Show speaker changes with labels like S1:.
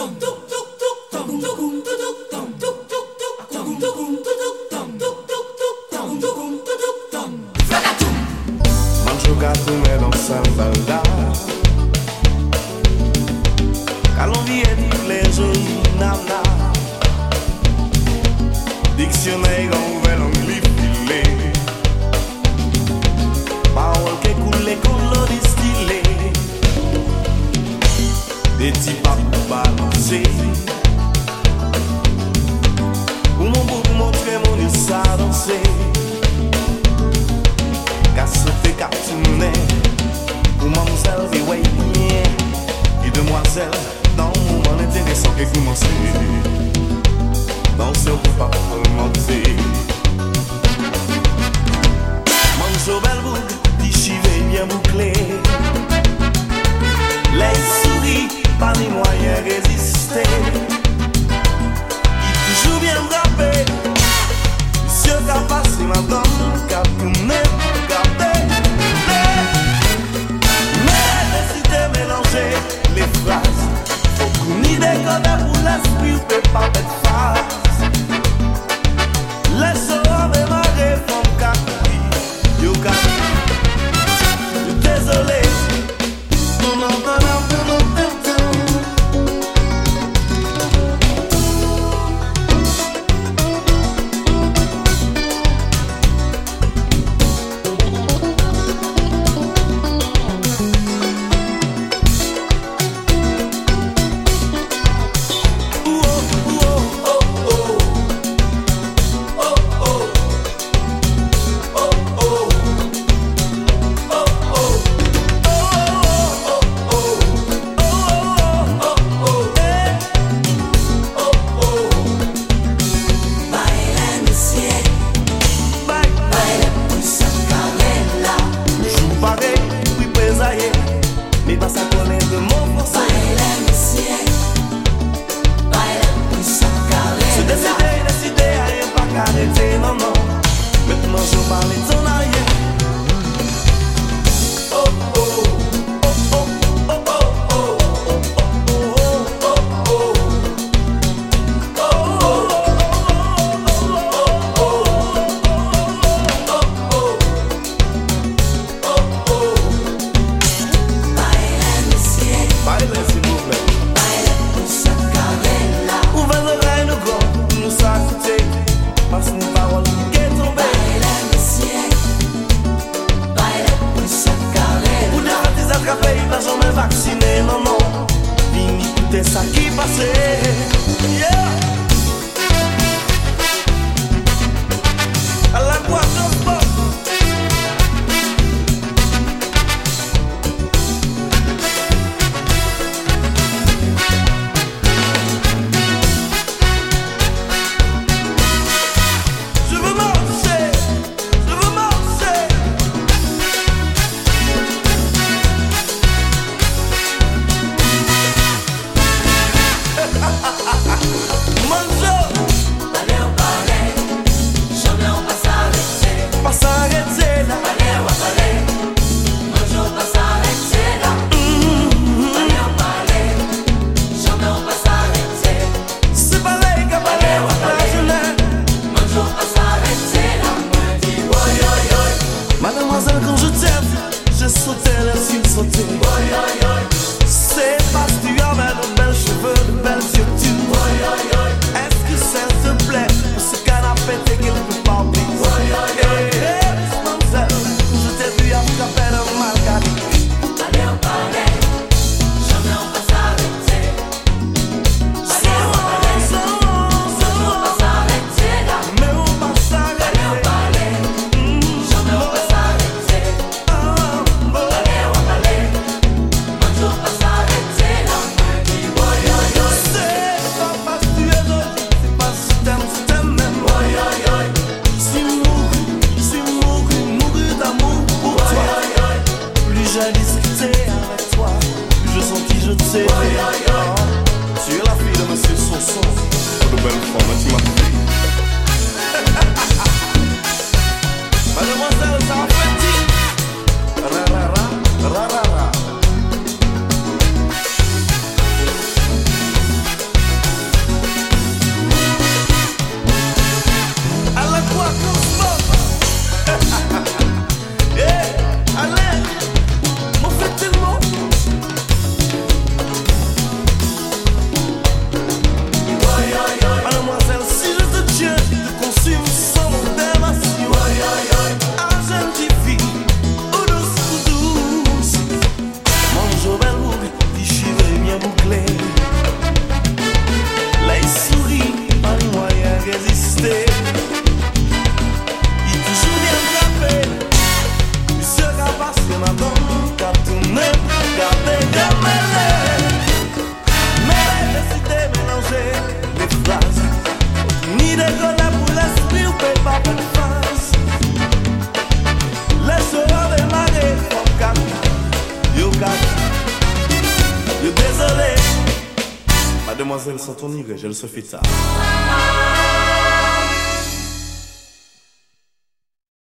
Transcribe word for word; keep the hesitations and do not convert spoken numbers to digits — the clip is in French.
S1: Manjo gatume dans sambala Calonvier dit les jolis nana Dictionnaire ouvert en livre filé Parole qui coule comme l'eau distillée Des petits papous balancés Pour mon bout montrer mon yeux ça danser Casse tes cartonnets Pour mademoiselle et ouais Et demoiselle Dans mon moment intéressant qui commence Dans ce repas remonté Manjo Belboug Dit chivé bien bouclé Les souris Pas les moyens résister Il toujours bien frappé Monsieur qu'a passé madame Qu'a tourné les phrases, faut qu'on y déconne pour l'esprit, on peut pas mettre face. Laisse-moi démarrer, femme Kakoubi, yo Kakoubi. Désolé, on entend un peu mon temps. Mademoiselle, sans ton iré, je le suis tard.